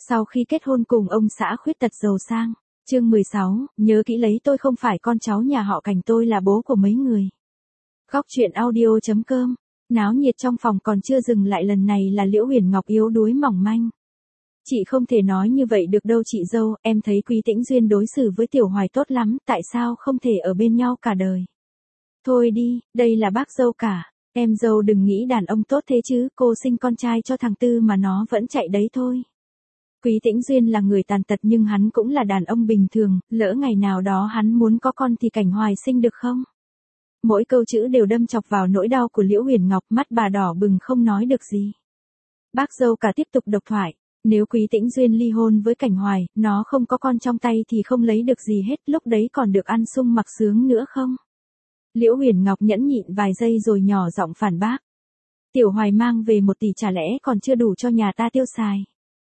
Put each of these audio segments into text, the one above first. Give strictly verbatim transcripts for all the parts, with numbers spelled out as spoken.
Sau khi kết hôn cùng ông xã khuyết tật giàu sang. Chương mười sáu, nhớ kỹ lấy tôi không phải con cháu nhà họ Cảnh, tôi là bố của mấy người. Góc truyện audio chấm com. Náo nhiệt trong phòng còn chưa dừng lại, lần này là Liễu Huyền Ngọc yếu đuối mỏng manh. Chị không thể nói như vậy được đâu chị dâu, em thấy Quý Tĩnh Duyên đối xử với Tiểu Hoài tốt lắm, tại sao không thể ở bên nhau cả đời. Thôi đi, đây là bác dâu cả, em dâu đừng nghĩ đàn ông tốt thế chứ, cô sinh con trai cho thằng Tư mà nó vẫn chạy đấy thôi. Quý Tĩnh Duyên là người tàn tật nhưng hắn cũng là đàn ông bình thường, lỡ ngày nào đó hắn muốn có con thì Cảnh Hoài sinh được không? Mỗi câu chữ đều đâm chọc vào nỗi đau của Liễu Huyền Ngọc, mắt bà đỏ bừng không nói được gì. Bác dâu cả tiếp tục độc thoại, nếu Quý Tĩnh Duyên ly hôn với Cảnh Hoài, nó không có con trong tay thì không lấy được gì hết, lúc đấy còn được ăn sung mặc sướng nữa không? Liễu Huyền Ngọc nhẫn nhịn vài giây rồi nhỏ giọng phản bác. Tiểu Hoài mang về một tỷ chả lẽ còn chưa đủ cho nhà ta tiêu xài.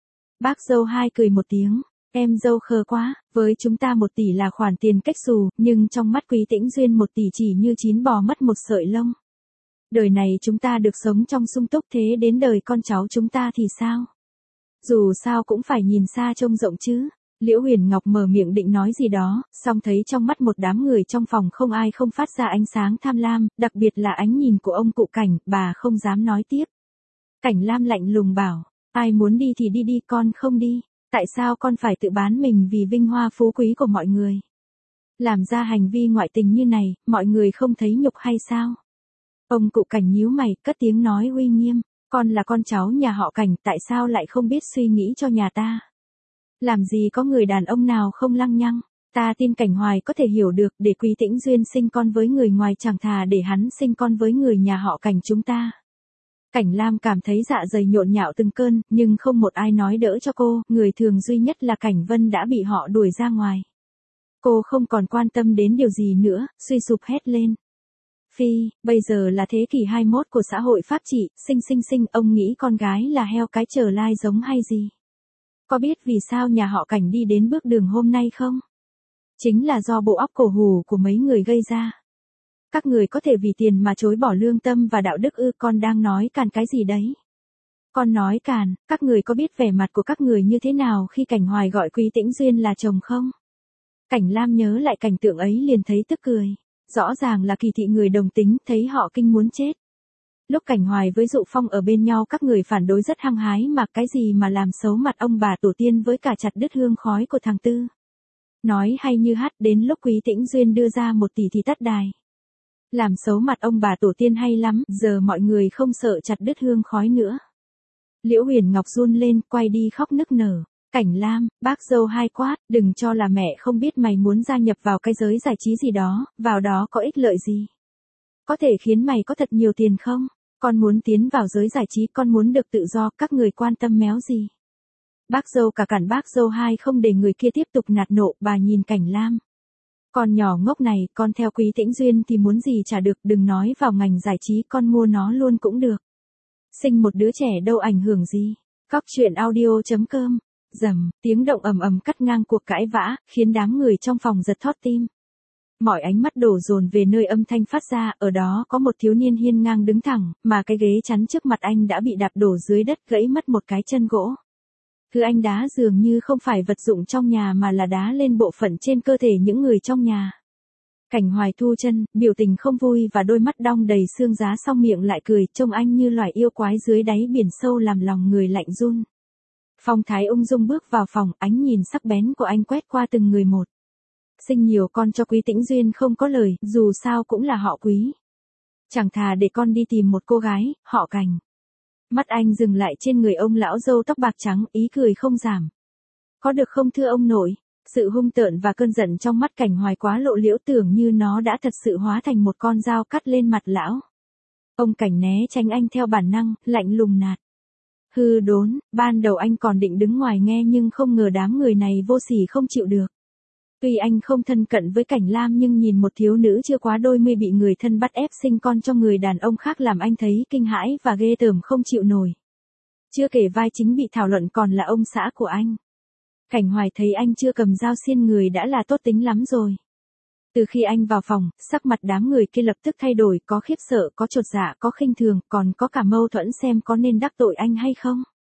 Bác dâu hai cười một tiếng, em dâu khờ quá, với chúng ta một tỷ là khoản tiền cách xù, nhưng trong mắt Quý Tĩnh Duyên một tỷ chỉ như chín bò mất một sợi lông. Đời này chúng ta được sống trong sung túc, thế đến đời con cháu chúng ta thì sao? Dù sao cũng phải nhìn xa trông rộng chứ. Liễu Huyền Ngọc mở miệng định nói gì đó, song thấy trong mắt một đám người trong phòng không ai không phát ra ánh sáng tham lam, đặc biệt là ánh nhìn của ông cụ Cảnh, bà không dám nói tiếp. Cảnh Lam lạnh lùng bảo, ai muốn đi thì đi đi, con không đi. Tại sao con phải tự bán mình vì vinh hoa phú quý của mọi người? Làm ra hành vi ngoại tình như này, mọi người không thấy nhục hay sao? Ông cụ Cảnh nhíu mày, cất tiếng nói uy nghiêm, con là con cháu nhà họ Cảnh, tại sao lại không biết suy nghĩ cho nhà ta? Làm gì có người đàn ông nào không lăng nhăng, ta tin Cảnh Hoài có thể hiểu được, để Quý Tĩnh Duyên sinh con với người ngoài chẳng thà để hắn sinh con với người nhà họ Cảnh chúng ta. Cảnh Lam cảm thấy dạ dày nhộn nhạo từng cơn, nhưng không một ai nói đỡ cho cô, người thường duy nhất là Cảnh Vân đã bị họ đuổi ra ngoài. Cô không còn quan tâm đến điều gì nữa, suy sụp hét lên. Phi, bây giờ là thế kỷ hai mươi mốt của xã hội pháp trị, sinh sinh sinh, ông nghĩ con gái là heo cái chờ lai giống hay gì? Có biết vì sao nhà họ Cảnh đi đến bước đường hôm nay không? Chính là do bộ óc cổ hủ của mấy người gây ra. Các người có thể vì tiền mà chối bỏ lương tâm và đạo đức ư? Con đang nói càn cái gì đấy? Con nói càn, các người có biết vẻ mặt của các người như thế nào khi Cảnh Hoài gọi Quý Tĩnh Duyên là chồng không? Cảnh Lam nhớ lại cảnh tượng ấy liền thấy tức cười. Rõ ràng là kỳ thị người đồng tính, thấy họ kinh muốn chết. Lúc Cảnh Hoài với Dụ Phong ở bên nhau các người phản đối rất hăng hái mà cái gì mà làm xấu mặt ông bà tổ tiên với cả chặt đứt hương khói của thằng Tư. Nói hay như hát, đến lúc Quý Tĩnh Duyên đưa ra một tỷ thì tắt đài. Làm xấu mặt ông bà tổ tiên hay lắm, giờ mọi người không sợ chặt đứt hương khói nữa. Liễu Huyền Ngọc run lên, quay đi khóc nức nở. Cảnh Lam, bác dâu hai quát, đừng cho là mẹ không biết mày muốn gia nhập vào cái giới giải trí gì đó, vào đó có ích lợi gì. Có thể khiến mày có thật nhiều tiền không? Con muốn tiến vào giới giải trí, con muốn được tự do, các người quan tâm méo gì. Bác dâu cả cản bác dâu hai không để người kia tiếp tục nạt nộ, bà nhìn Cảnh Lam. Con nhỏ ngốc này, con theo Quý Tĩnh Duyên thì muốn gì chả được, đừng nói vào ngành giải trí, con mua nó luôn cũng được. Sinh một đứa trẻ đâu ảnh hưởng gì. Góc truyện audio chấm com. Rầm, tiếng động ầm ầm cắt ngang cuộc cãi vã, khiến đám người trong phòng giật thót tim. Mọi ánh mắt đổ dồn về nơi âm thanh phát ra, ở đó có một thiếu niên hiên ngang đứng thẳng, mà cái ghế chắn trước mặt anh đã bị đạp đổ dưới đất, gãy mất một cái chân gỗ. Thứ anh đá dường như không phải vật dụng trong nhà mà là đá lên bộ phận trên cơ thể những người trong nhà. Cảnh Hoài thu chân, biểu tình không vui và đôi mắt đong đầy xương giá, song miệng lại cười, trông anh như loài yêu quái dưới đáy biển sâu làm lòng người lạnh run. Phong thái ung dung bước vào phòng, ánh nhìn sắc bén của anh quét qua từng người một. Sinh nhiều con cho Quý Tĩnh Duyên không có lời, dù sao cũng là họ Quý. Chẳng thà để con đi tìm một cô gái, họ Cảnh. Mắt anh dừng lại trên người ông lão râu tóc bạc trắng, ý cười không giảm. Có được không thưa ông nội? Sự hung tợn và cơn giận trong mắt Cảnh Hoài quá lộ liễu, tưởng như nó đã thật sự hóa thành một con dao cắt lên mặt lão. Ông Cảnh né tránh anh theo bản năng, lạnh lùng nạt. Hư đốn, ban đầu anh còn định đứng ngoài nghe nhưng không ngờ đám người này vô sỉ không chịu được. Tuy anh không thân cận với Cảnh Lam nhưng nhìn một thiếu nữ chưa quá đôi mươi bị người thân bắt ép sinh con cho người đàn ông khác làm anh thấy kinh hãi và ghê tởm không chịu nổi. Chưa kể vai chính bị thảo luận còn là ông xã của anh. Cảnh Hoài thấy anh chưa cầm dao xiên người đã là tốt tính lắm rồi. Từ khi anh vào phòng, sắc mặt đám người kia lập tức thay đổi, có khiếp sợ, có chột dạ, có khinh thường, còn có cả mâu thuẫn xem có nên đắc tội anh hay không.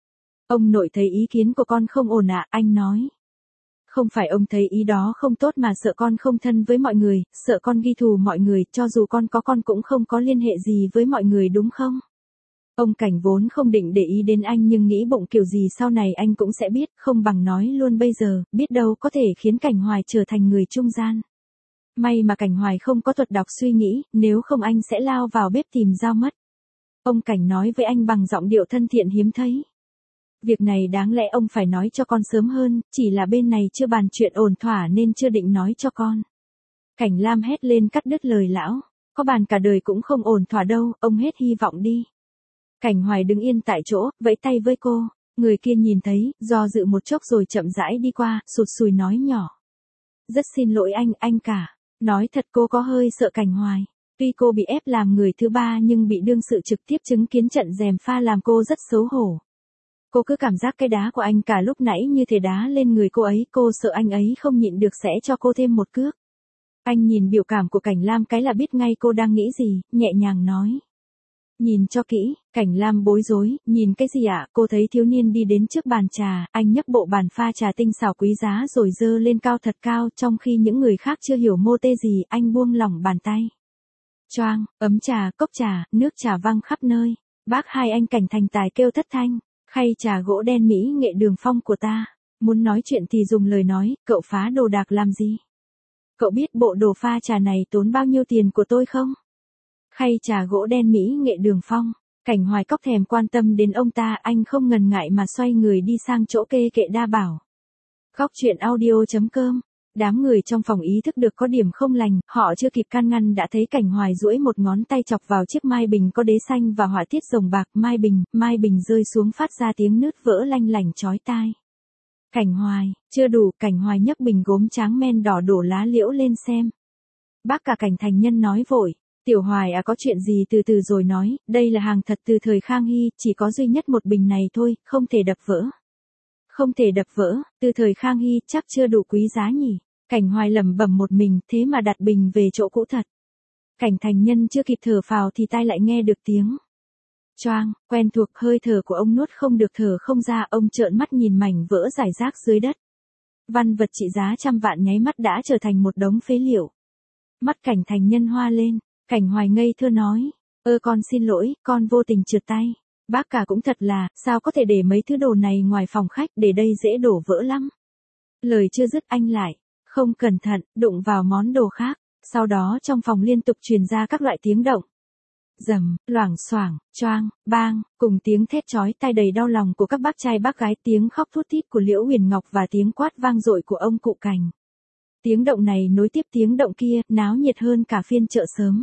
Ông nội thấy ý kiến của con không ổn ạ, anh nói. Không phải ông thấy ý đó không tốt mà sợ con không thân với mọi người, sợ con ghi thù mọi người, cho dù con có con cũng không có liên hệ gì với mọi người đúng không? Ông Cảnh vốn không định để ý đến anh nhưng nghĩ bụng kiểu gì sau này anh cũng sẽ biết, không bằng nói luôn bây giờ, biết đâu có thể khiến Cảnh Hoài trở thành người trung gian. May mà Cảnh Hoài không có thuật đọc suy nghĩ, nếu không anh sẽ lao vào bếp tìm dao mất. Ông Cảnh nói với anh bằng giọng điệu thân thiện hiếm thấy. Việc này đáng lẽ ông phải nói cho con sớm hơn, chỉ là bên này chưa bàn chuyện ổn thỏa nên chưa định nói cho con. Cảnh Lam hét lên cắt đứt lời lão, có bàn cả đời cũng không ổn thỏa đâu, ông hết hy vọng đi. Cảnh Hoài đứng yên tại chỗ, vẫy tay với cô, người kia nhìn thấy, do dự một chốc rồi chậm rãi đi qua, sụt sùi nói nhỏ. Rất xin lỗi anh, anh cả. Nói thật cô có hơi sợ Cảnh Hoài. Tuy cô bị ép làm người thứ ba nhưng bị đương sự trực tiếp chứng kiến trận gièm pha làm cô rất xấu hổ. Cô cứ cảm giác cái đá của anh cả lúc nãy như thể đá lên người cô ấy, cô sợ anh ấy không nhịn được sẽ cho cô thêm một cước. Anh nhìn biểu cảm của Cảnh Lam cái là biết ngay cô đang nghĩ gì, nhẹ nhàng nói. Nhìn cho kỹ, Cảnh Lam bối rối, nhìn cái gì ạ? À? Cô thấy thiếu niên đi đến trước bàn trà, anh nhấc bộ bàn pha trà tinh xảo quý giá rồi dơ lên cao thật cao, trong khi những người khác chưa hiểu mô tê gì, anh buông lỏng bàn tay. Choang, ấm trà, cốc trà, nước trà văng khắp nơi. Bác hai anh Cảnh thành tài kêu thất thanh, khay trà gỗ đen mỹ nghệ Đường Phong của ta. Muốn nói chuyện thì dùng lời nói, cậu phá đồ đạc làm gì? Cậu biết bộ đồ pha trà này tốn bao nhiêu tiền của tôi không? Khay trà gỗ đen mỹ nghệ Đường Phong. Cảnh Hoài cóc thèm quan tâm đến ông ta, anh không ngần ngại mà xoay người đi sang chỗ kê kệ đa bảo. Góc chuyện audio.com. Đám người trong phòng ý thức được có điểm không lành, họ chưa kịp can ngăn đã thấy Cảnh Hoài duỗi một ngón tay chọc vào chiếc mai bình có đế xanh và họa tiết rồng bạc, mai bình, mai bình rơi xuống phát ra tiếng nứt vỡ lanh lảnh chói tai. Cảnh Hoài, chưa đủ, Cảnh Hoài nhấc bình gốm tráng men đỏ đổ lá liễu lên xem. Bác cả Cảnh Thành Nhân nói vội. Tiểu Hoài à, có chuyện gì từ từ rồi nói, đây là hàng thật từ thời Khang Hy, chỉ có duy nhất một bình này thôi, không thể đập vỡ. Không thể đập vỡ, từ thời Khang Hy chắc chưa đủ quý giá nhỉ. Cảnh Hoài lẩm bẩm một mình, thế mà đặt bình về chỗ cũ thật. Cảnh Thành Nhân chưa kịp thở phào thì tai lại nghe được tiếng. Choang, quen thuộc, hơi thở của ông nuốt không được thở không ra, ông trợn mắt nhìn mảnh vỡ rải rác dưới đất. Văn vật trị giá trăm vạn nháy mắt đã trở thành một đống phế liệu. Mắt Cảnh Thành Nhân hoa lên. Cảnh Hoài ngây thơ nói, ơ con xin lỗi, con vô tình trượt tay. Bác cả cũng thật là, sao có thể để mấy thứ đồ này ngoài phòng khách, để đây dễ đổ vỡ lắm. Lời chưa dứt anh lại, không cẩn thận, đụng vào món đồ khác, sau đó trong phòng liên tục truyền ra các loại tiếng động. Rầm, loảng xoảng, choang, bang, cùng tiếng thét chói tai đầy đau lòng của các bác trai bác gái, tiếng khóc thút thít của Liễu Huyền Ngọc và tiếng quát vang dội của ông cụ Cảnh. Tiếng động này nối tiếp tiếng động kia, náo nhiệt hơn cả phiên chợ sớm.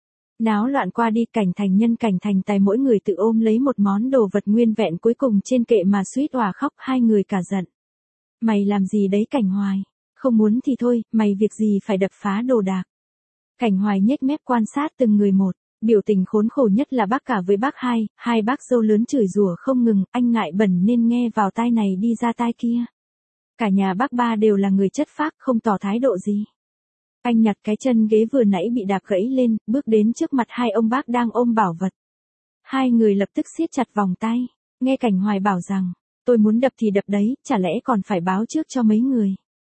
Náo loạn qua đi, Cảnh Thành Nhân Cảnh Thành Tài mỗi người tự ôm lấy một món đồ vật nguyên vẹn cuối cùng trên kệ mà suýt òa khóc, hai người cả giận. Mày làm gì đấy Cảnh Hoài? Không muốn thì thôi, mày việc gì phải đập phá đồ đạc? Cảnh Hoài nhếch mép quan sát từng người một, biểu tình khốn khổ nhất là bác cả với bác hai, hai bác dâu lớn chửi rủa không ngừng, anh ngại bẩn nên nghe vào tai này đi ra tai kia. Cả nhà bác ba đều là người chất phác, không tỏ thái độ gì. Anh nhặt cái chân ghế vừa nãy bị đạp gãy lên, bước đến trước mặt hai ông bác đang ôm bảo vật. Hai người lập tức siết chặt vòng tay, nghe Cảnh Hoài bảo rằng, tôi muốn đập thì đập đấy, chả lẽ còn phải báo trước cho mấy người.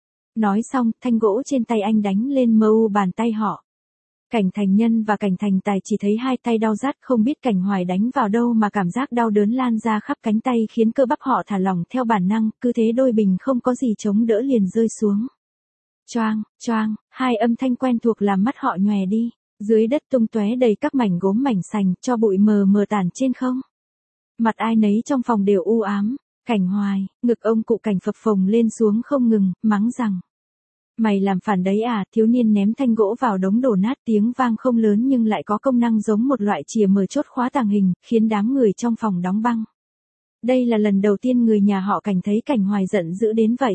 Nói xong, thanh gỗ trên tay anh đánh lên mờ u bàn tay họ. Cảnh Thành Nhân và Cảnh Thành Tài chỉ thấy hai tay đau rát, không biết Cảnh Hoài đánh vào đâu mà cảm giác đau đớn lan ra khắp cánh tay khiến cơ bắp họ thả lỏng theo bản năng, cứ thế đôi bình không có gì chống đỡ liền rơi xuống. Choang, choang, hai âm thanh quen thuộc làm mắt họ nhòe đi, dưới đất tung tóe đầy các mảnh gốm mảnh sành, cho bụi mờ mờ tản trên không. Mặt ai nấy trong phòng đều u ám, Cảnh Hoài, ngực ông cụ Cảnh phập phồng lên xuống không ngừng, mắng rằng. Mày làm phản đấy à, thiếu niên ném thanh gỗ vào đống đổ nát, tiếng vang không lớn nhưng lại có công năng giống một loại chìa mở chốt khóa tàng hình, khiến đám người trong phòng đóng băng. Đây là lần đầu tiên người nhà họ Cảnh thấy Cảnh Hoài giận dữ đến vậy.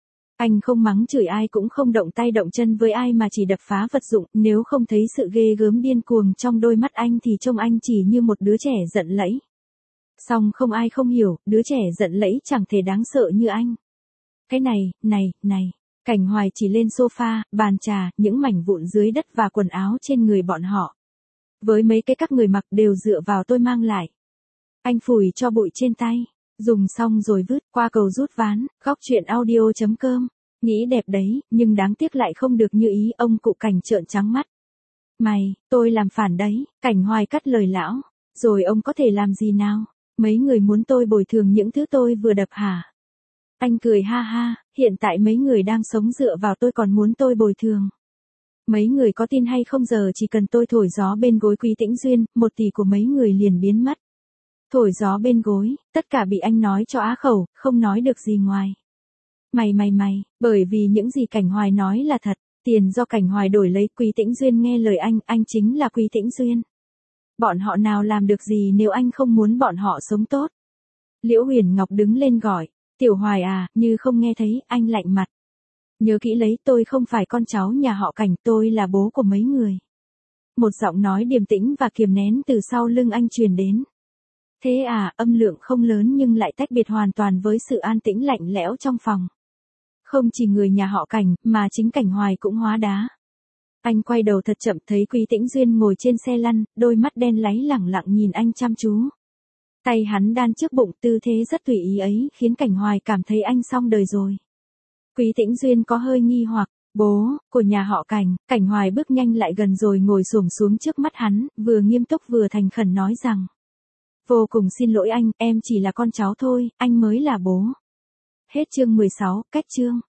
Anh không mắng chửi ai cũng không động tay động chân với ai mà chỉ đập phá vật dụng, nếu không thấy sự ghê gớm điên cuồng trong đôi mắt anh thì trông anh chỉ như một đứa trẻ giận lẫy. Song không ai không hiểu, đứa trẻ giận lẫy chẳng thể đáng sợ như anh. Cái này, này, này. Cảnh Hoài chỉ lên sofa, bàn trà, những mảnh vụn dưới đất và quần áo trên người bọn họ. Với mấy cái các người mặc đều dựa vào tôi mang lại. Anh phủi cho bụi trên tay. Dùng xong rồi vứt qua cầu rút ván, góc chuyện audio chấm com. Nghĩ đẹp đấy, nhưng đáng tiếc lại không được như ý, ông cụ Cảnh trợn trắng mắt. Mày, tôi làm phản đấy, Cảnh Hoài cắt lời lão. Rồi ông có thể làm gì nào? Mấy người muốn tôi bồi thường những thứ tôi vừa đập hả? Anh cười ha ha, hiện tại mấy người đang sống dựa vào tôi còn muốn tôi bồi thường. Mấy người có tin hay không giờ chỉ cần tôi thổi gió bên gối Quý Tĩnh Duyên, một tỷ của mấy người liền biến mất. Thổi gió bên gối, tất cả bị anh nói cho á khẩu, không nói được gì ngoài. Mày mày mày, bởi vì những gì Cảnh Hoài nói là thật, tiền do Cảnh Hoài đổi lấy Quý Tĩnh Duyên nghe lời anh, anh chính là Quý Tĩnh Duyên. Bọn họ nào làm được gì nếu anh không muốn bọn họ sống tốt? Liễu Huyền Ngọc đứng lên gọi, Tiểu Hoài à, như không nghe thấy, anh lạnh mặt. Nhớ kỹ lấy, tôi không phải con cháu nhà họ Cảnh, tôi là bố của mấy người. Một giọng nói điềm tĩnh và kiềm nén từ sau lưng anh truyền đến. Thế à, âm lượng không lớn nhưng lại tách biệt hoàn toàn với sự an tĩnh lạnh lẽo trong phòng. Không chỉ người nhà họ Cảnh, mà chính Cảnh Hoài cũng hóa đá. Anh quay đầu thật chậm thấy Quý Tĩnh Duyên ngồi trên xe lăn, đôi mắt đen láy lẳng lặng nhìn anh chăm chú. Tay hắn đan trước bụng, tư thế rất tùy ý ấy khiến Cảnh Hoài cảm thấy anh xong đời rồi. Quý Tĩnh Duyên có hơi nghi hoặc, bố của nhà họ Cảnh. Cảnh Hoài bước nhanh lại gần rồi ngồi xổm xuống trước mắt hắn, vừa nghiêm túc vừa thành khẩn nói rằng. Vô cùng xin lỗi anh, em chỉ là con cháu thôi, anh mới là bố. Hết chương mười sáu, cách chương.